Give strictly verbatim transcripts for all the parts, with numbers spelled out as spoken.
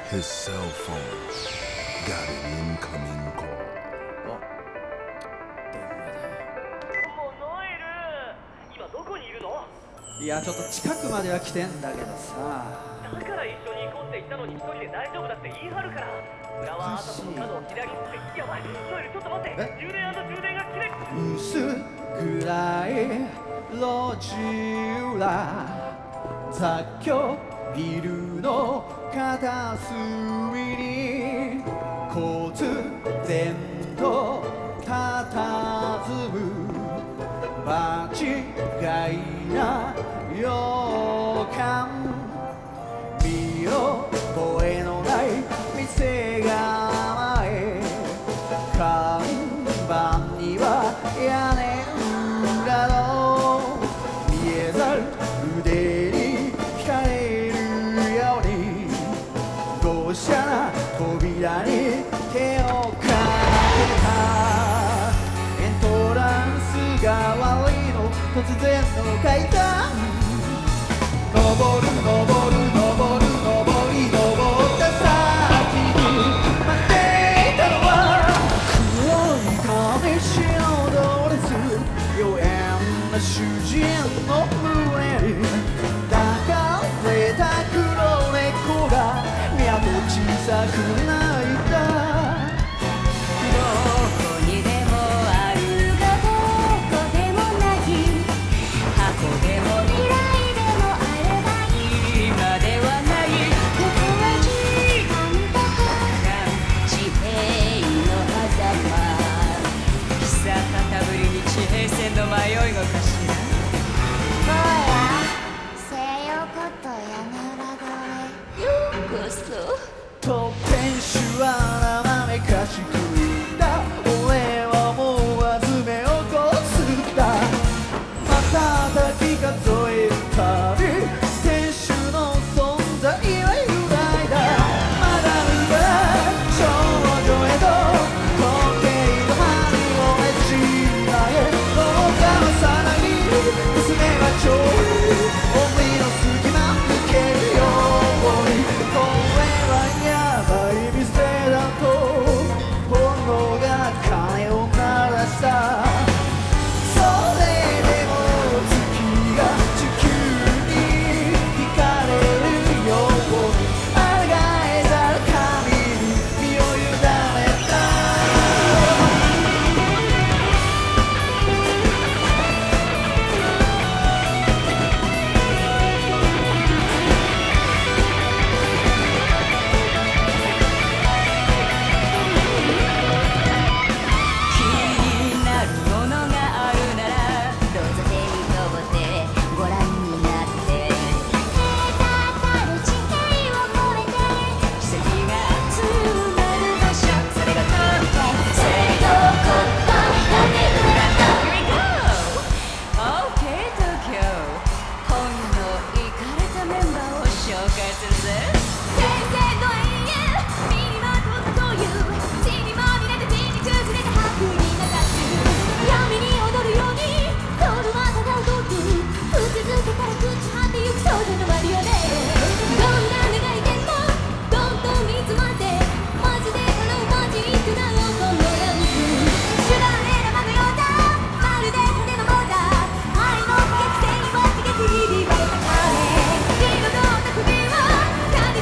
His cell phone got an incoming call. あ、電話だ。 もうノエル、今どこにいるの？ いや、ちょっと近くまでは来てんだけどさ。 だから一緒に行こうって言ったのに一人で大丈夫だって言い張るから。浦和アートの角を左って。やばい、ノエルちょっと待って。充電充電が切れ。 薄暗い路地裏、雑居ビルの片隅にこつ然と佇む場違いな予感、見覚えのない店構え、看板には屋根裏の見えざる腕に惹かれるように、ごしゃな扉に手をかけた。エントランスが悪いの突然の階段、登る登る登る登り登った先に待っていたのは、黒い髪白のドレス、妖艶な主人の胸に抱かれた黒猫がやっと小さく泣いた。と店主はなめかしく言った。俺はもう集めをこすった。またたき数えるたび店主の存在は揺らいだ。マダムが少女へと時計の針をねじ投げ、廊下のさなぎ娘はちょい帯の隙間抜けるように、これはやばい店だと炎が鐘を鳴らした。それでも月が地球に惹かれるように、抗えざる神に身を委ねた。 気になるものがあるならどうぞ手に取ってご覧になって、たる誓いを込めて奇跡が集まる場所、それが東京それどこか屋根裏の Here we go! OK 東京、今夜のイカれたメンバーを紹介するぜ。先生の永遠身にまとったという血にまみれて血に崩れた白衣が立つ、闇に踊るように夜はただ踊る、口づけから朽ち果てゆく少女のマリオネ。どんな願いでもどんどん煮詰まってマジでこのマジックな音のダンス、シュラー選ばぬようだ、まるで羽のボーダー、愛の激戦を刺激に響いた鐘、彩った首は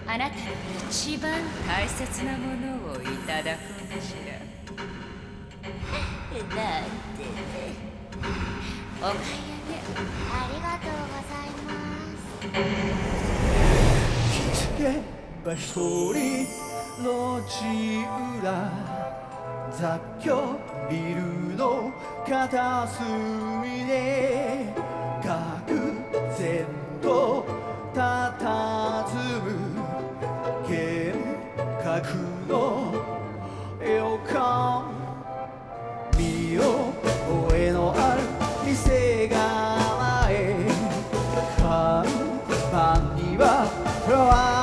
あなたの一番大切なものをいただこうしら。なんてね。お買い上げありがとうございます。 聞けば一人路地裏雑居ビルの片隅で愕然と佇む幻覚の予感見覚えのある店構え看板には